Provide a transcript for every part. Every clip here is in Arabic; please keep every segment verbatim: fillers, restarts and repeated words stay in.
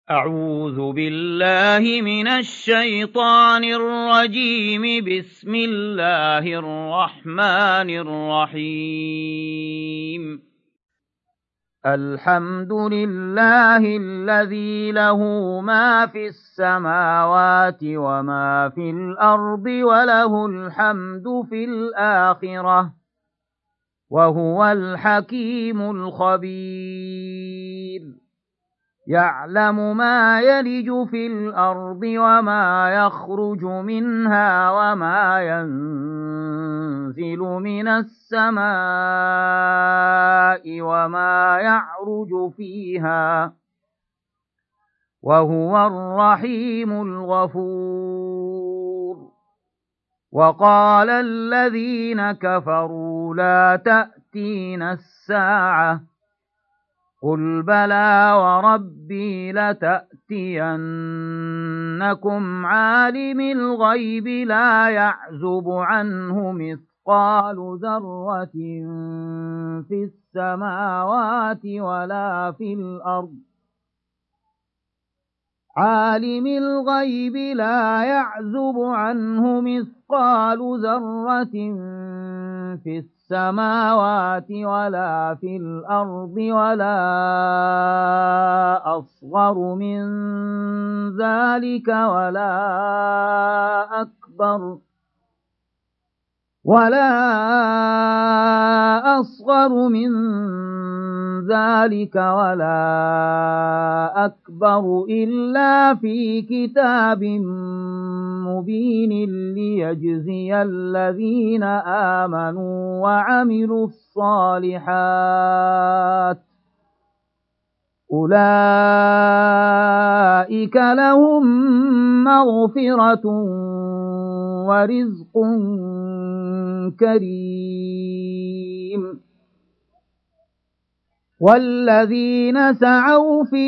أعوذ بالله من الشيطان الرجيم. بسم الله الرحمن الرحيم. الحمد لله الذي له ما في السماوات وما في الأرض وله الحمد في الآخرة وهو الحكيم الخبير. يعلم ما يلج في الأرض وما يخرج منها وما ينزل من السماء وما يعرج فيها وهو الرحيم الغفور. وقال الذين كفروا لا تأتينا الساعة قل بلى وربي لتأتينكم عالم الغيب لا يعزب عنه مثقال ذرة في السماوات ولا في الأرض عالم الغيب لا يعزب عنه مثقال ذرة في السماوات ولا في الأرض ولا أصغر من ذلك ولا أكبر ولا أصغر من ذلك ولا أكبر إلا في كتاب مبين ليجزي الذين آمنوا وعملوا الصالحات أولئك لهم مغفرة ورزق كريم. والذين سعوا في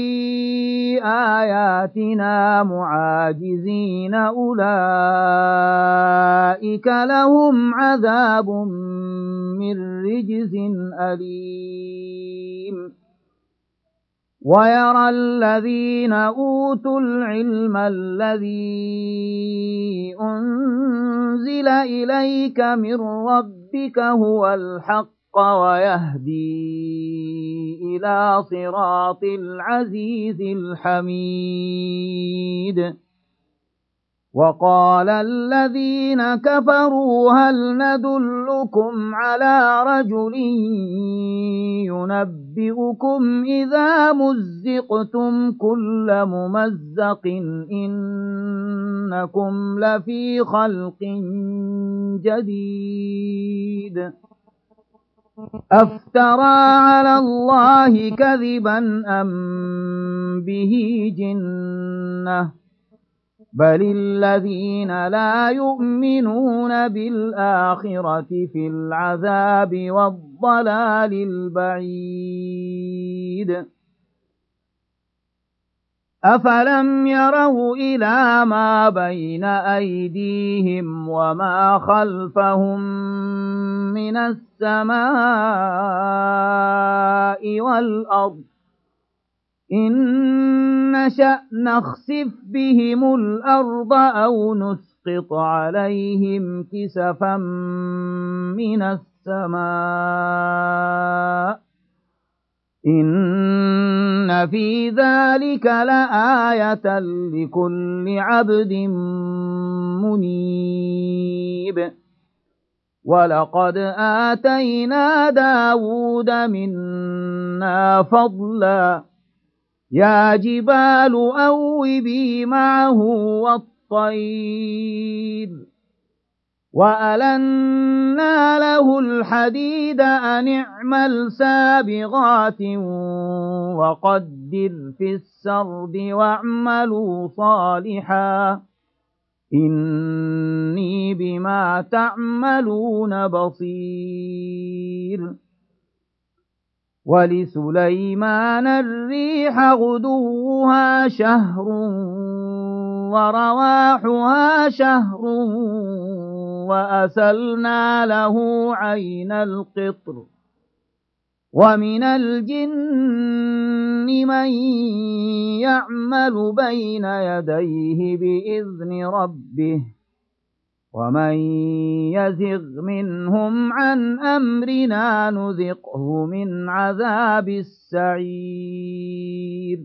آياتنا معاجزين أولئك لهم عذاب من رجز أليم. ويرى الذين أوتوا العلم الذي أنزل إليك من ربك هو الحق ويهدي إلى صراط العزيز الحميد. وقال الذين كفروا هل ندلكم على رجل ينبئكم إذا مزقتم كل ممزق إنكم لفي خلق جديد. أفترى على الله كذبا أم به جنة بل الذين لا يؤمنون بالآخرة في العذاب والضلال البعيد. أفلم يروا إلى ما بين أيديهم وما خلفهم من السماء والأرض إن نشأ نخسف بهم الأرض أو نسقط عليهم كسفا من السماء إن في ذلك لآية لكل عبد منيب. ولقد آتينا داود منا فضلا يا جبال أوبي معه والطير وألنا له الحديد أن اعمل سابغات وقدر في السرد واعملوا صالحا إني بما تعملون بصير. ولسليمان الريح غدوها شهر ورواحها شهر وأسلنا له عين القطر ومن الجن من يعمل بين يديه بإذن ربه ومن يزغ منهم عن أمرنا نذقه من عذاب السعير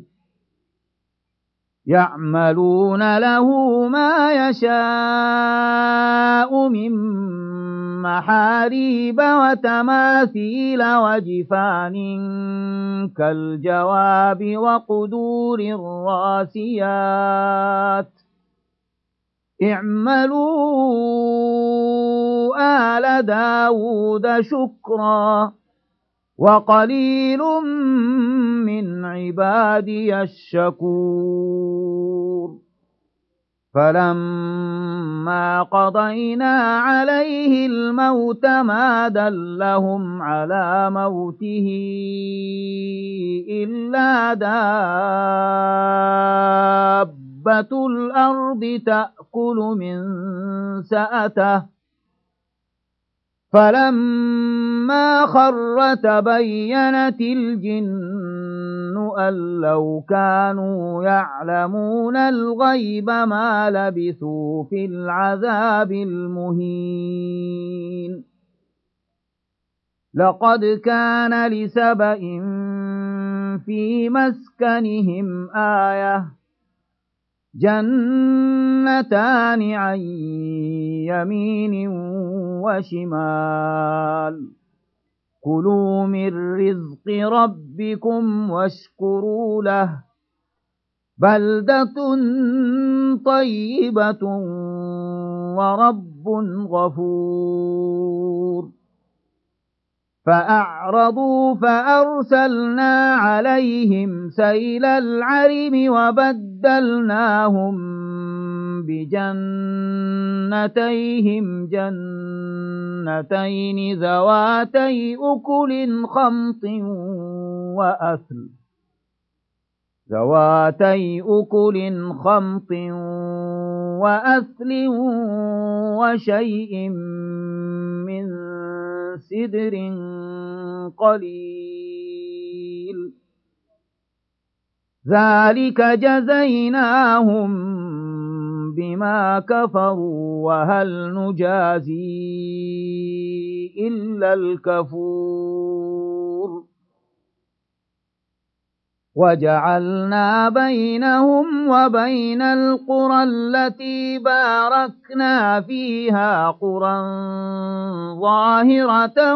يعملون له ما يشاء من محاريب وتماثيل وجفان كالجواب وقدور الراسيات اعملوا آل داود شكرا وقليل من عبادي الشكور فلما قضينا عليه الموت ما دلهم على موته إلا دابة الأرض تأكل من سأته فلما خر تبينت الجن أن لو كانوا يعلمون الغيب ما لبثوا في العذاب المهين لقد كان لسبإ في مسكنهم آية جنتان عن يمين وشمال كلوا من رزق ربكم واشكروا له بلدة طيبة ورب غفور فأعرضوا فأرسلنا عليهم سيل العرم وبدلناهم بجنتيهم جنتين ذواتي أكل خمط وأثل ذواتي أكل خمط وأثل وشيء من سدر قليل ذلك جزيناهم بما كفروا وهل نجازي إلا الكفور وجعلنا بينهم وبين القرى التي باركنا فيها قرى ظاهرة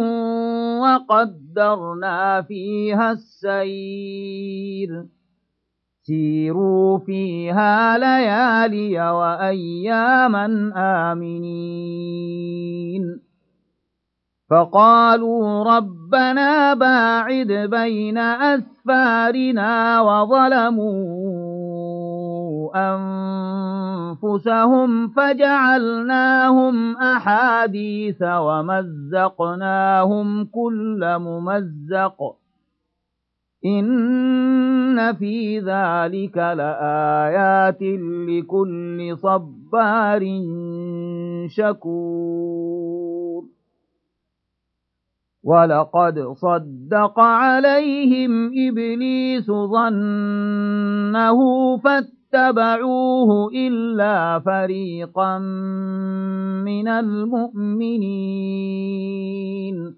وقدرنا فيها السير سيروا فيها ليالي وأياما آمنين فقالوا ربنا باعد بين أسفارنا وظلموا أنفسهم فجعلناهم أحاديث ومزقناهم كل ممزق إن في ذلك لآيات لكل صبار شكور ولقد صدق عليهم إبليس ظنه فاتبعوه إلا فريقا من المؤمنين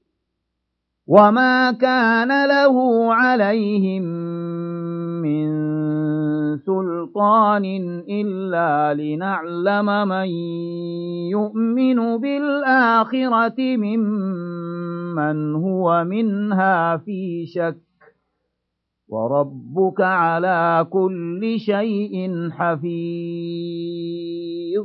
وما كان له عليهم من سلطان إلا لنعلم من يؤمن بالآخرة ممن هو منها في شك وربك على كل شيء حفيظ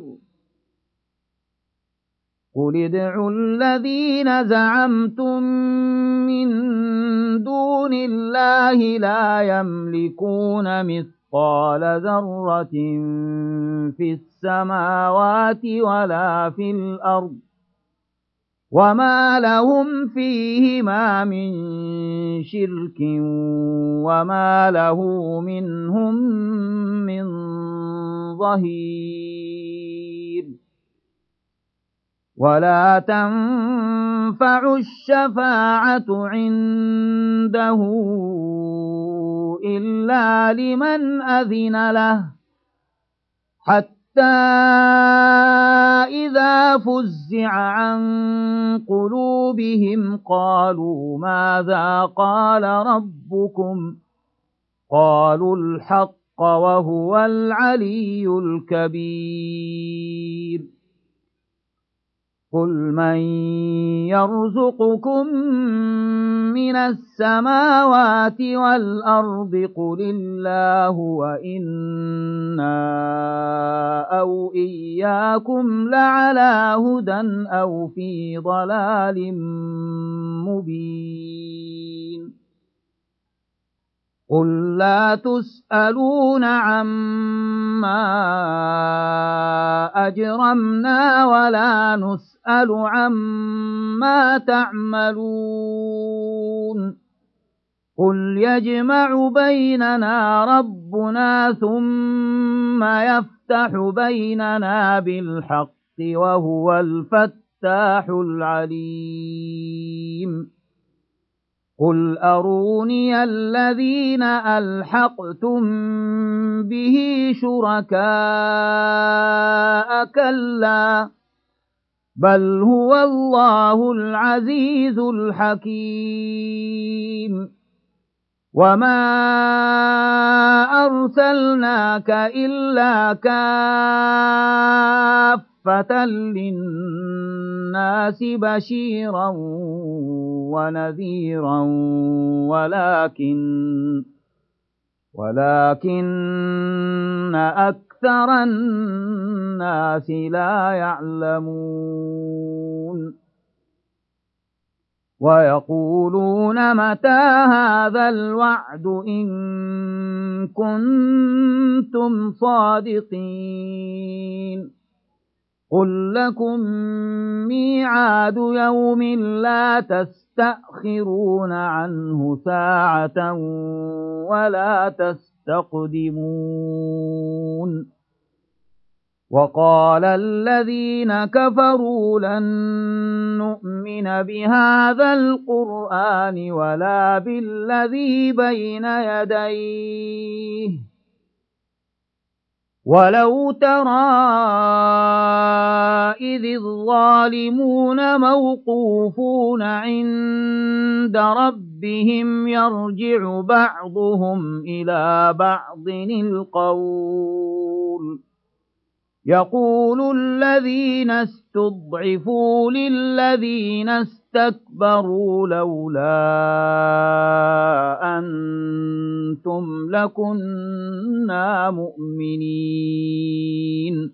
قل ادعوا الذين زعمتم من دون الله لا يملكون مثقال ذرة في السماوات ولا في الأرض وما لهم فيهما من شرك وما له منهم من ظهير ولا تنفع الشفاعة عنده إلا لمن أذن له حتى إذا فزع عن قلوبهم قالوا ماذا قال ربكم قالوا الحق وهو العلي الكبير قل من يرزقكم من السماوات والأرض قل الله وإنا أو إياكم لعلى هدى أو في ضلال مبين قل لا تسألون عما أجرمنا ولا نسأل عما تعملون قل يجمع بيننا ربنا ثم يفتح بيننا بالحق وهو الفتاح العليم قل أروني الذين ألحقتم به شركاء كلا بل هو الله العزيز الحكيم وما أرسلناك إلا كافة للناس بشيرا ونذيرا ولكن ولكن أكثر الناس لا يعلمون ويقولون متى هذا الوعد إن كنتم صادقين قل لكم ميعاد يوم لا تستأخرون عنه ساعة ولا تستقدمون وقال الذين كفروا لن نؤمن بهذا القرآن ولا بالذي بين يديه ولو ترى إذ الظالمون موقوفون عند ربهم يرجع بعضهم إلى بعض القول يقول الذين استضعفوا للذين استكبروا لولا أنتم لكنا مؤمنين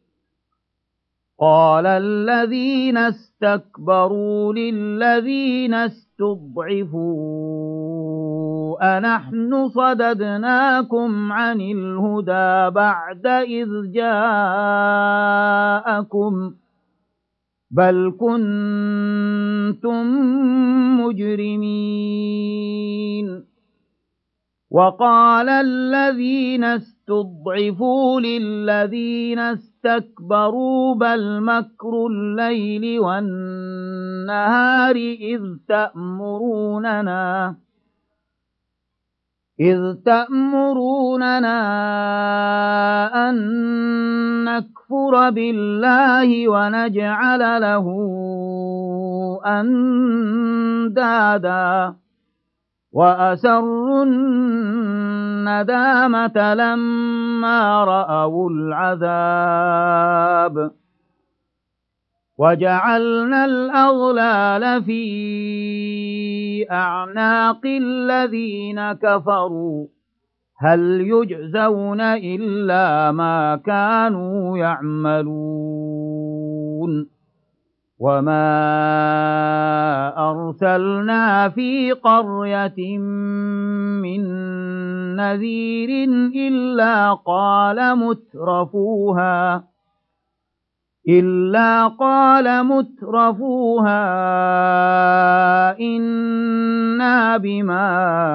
قال الذين استكبروا للذين استضعفوا أنحن صددناكم عن الهدى بعد إذ جاءكم بل كنتم مجرمين وقال الذين استضعفوا للذين استكبروا بل مكر الليل والنهار إذ تأمروننا إذ تأمروننا أن نكفر بالله ونجعل له أندادا وأسروا الندامة لما رأوا العذاب وجعلنا الأغلال في أعناق الذين كفروا هل يجزون إلا ما كانوا يعملون وما أرسلنا في قرية من نذير إلا قال مترفوها إلا قال مترفوها إنا بما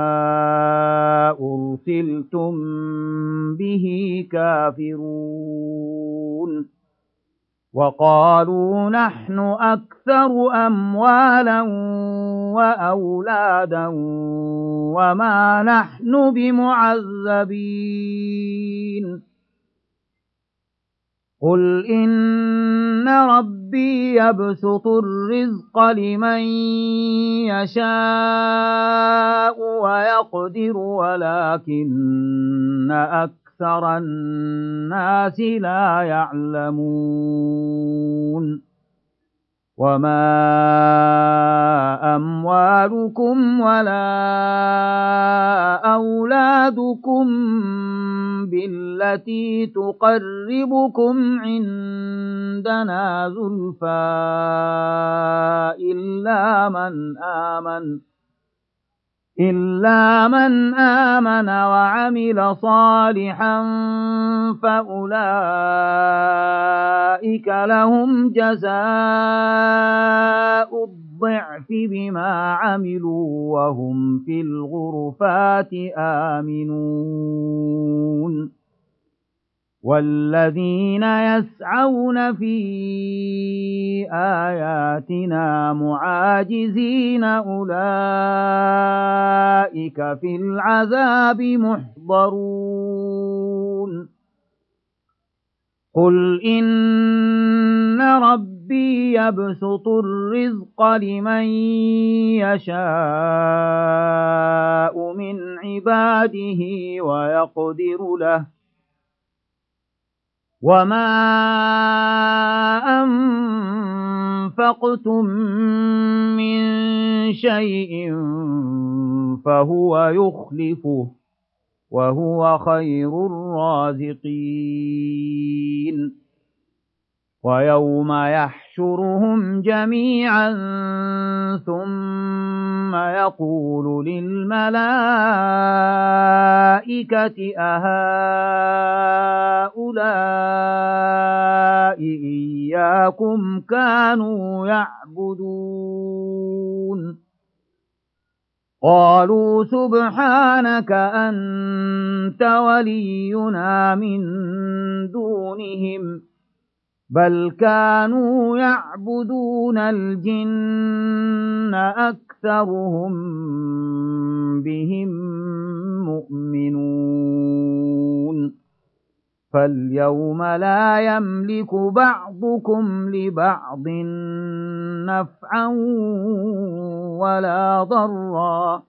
أرسلتم به كافرون وقالوا نحن أكثر أموالا وأولادا وما نحن بمعذبين قل إن ربي يبسط الرزق لمن يشاء ويقدر ولكن أكثر الناس لا يعلمون وما أموالكم ولا أولادكم بالتي تقربكم عندنا زلفى إلا من آمن إلا من آمن وعمل صالحا فأولئك لهم جزاء الضعف بما عملوا وهم في الغرفات آمنون والذين يسعون في آياتنا معاجزين أولئك في العذاب محضرون قل إن ربي يبسط الرزق لمن يشاء من عباده ويقدر له وما أنفقتم من شيء فهو يخلفه وهو خير الرازقين ويوم يحشرهم جميعا ثم يقول للملائكة أهؤلاء إياكم كانوا يعبدون قالوا سبحانك أنت ولينا من دونهم بل كانوا يعبدون الجن أكثرهم بهم مؤمنون فاليوم لا يملك بعضكم لبعض نفعا ولا ضرا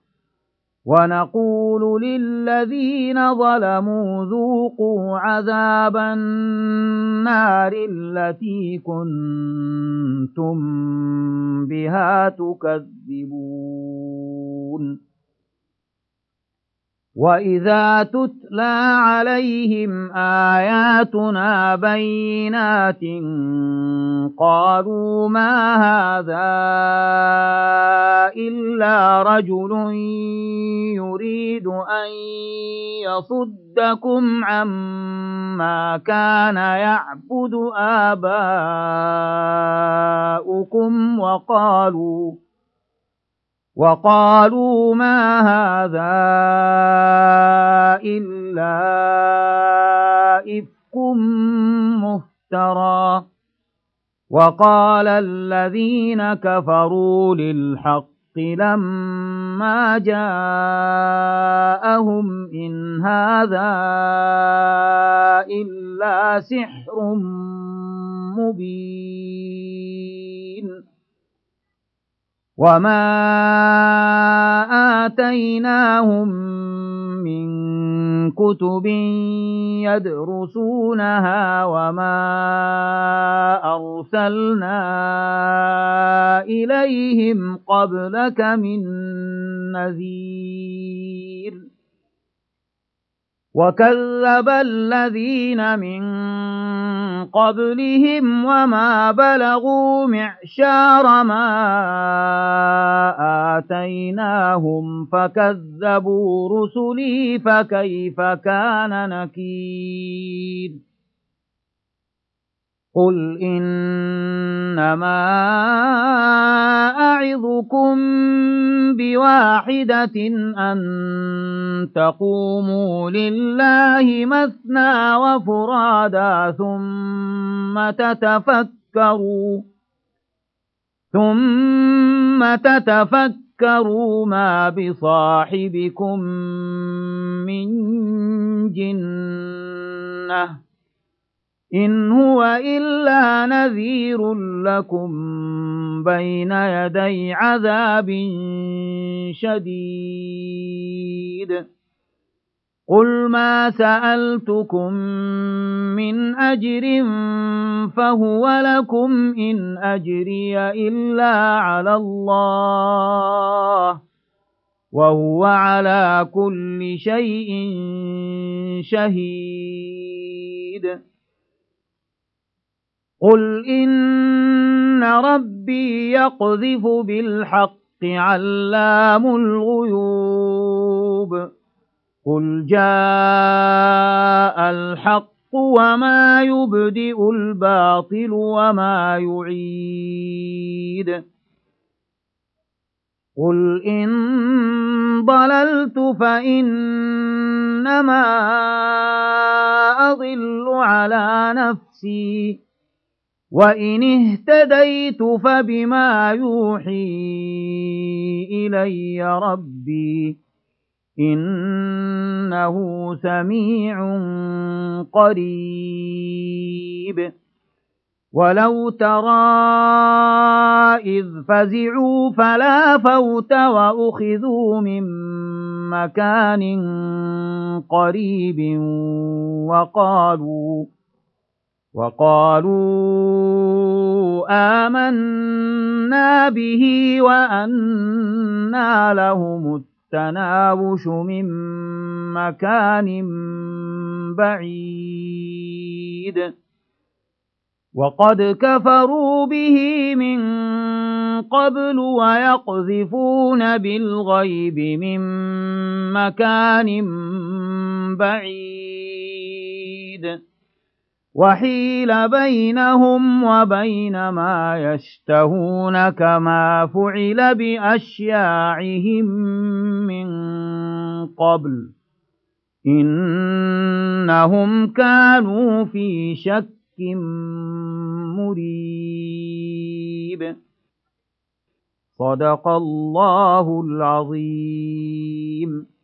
ونقول للذين ظلموا ذوقوا عذاب النار التي كنتم بها تكذبون وإذا تتلى عليهم آياتنا بينات قالوا ما هذا إلا رجل يريد أن يصدكم عما كان يعبد آباؤكم وقالوا وقالوا ما هذا إلا إفك مفترى وقال الذين كفروا للحق لما جاءهم إن هذا إلا سحر مبين وما آتيناهم من كتب يدرسونها وما أرسلنا إليهم قبلك من نذير وكذب الذين من قبلهم وما بلغوا معشار ما آتيناهم فكذبوا رسلي فكيف كان نكير قل إنما أعظكم بواحدة أن تقوموا لله مثنى وفرادا ثم تتفكروا ثم تتفكروا ما بصاحبكم من جنة إن هو إلا نذير لكم بين يدي عذاب شديد قل ما سألتكم من أجر فهو لكم إن أجري إلا على الله وهو على كل شيء شهيد قل إن ربي يقذف بالحق علام الغيوب قل جاء الحق وما يبدئ الباطل وما يعيد قل إن ضللت فإنما أضل على نفسي وإن اهتديت فبما يوحي إلي ربي إنه سميع قريب ولو ترى إذ فزعوا فلا فوت وأخذوا من مكان قريب وقالوا وقالوا آمنا به وأنى لهم التناوش من مكان بعيد وقد كفروا به من قبل ويقذفون بالغيب من مكان بعيد وحيل بينهم وبين ما يشتهون كما فعل بأشياعهم من قبل إنهم كانوا في شك مريب صدق الله العظيم.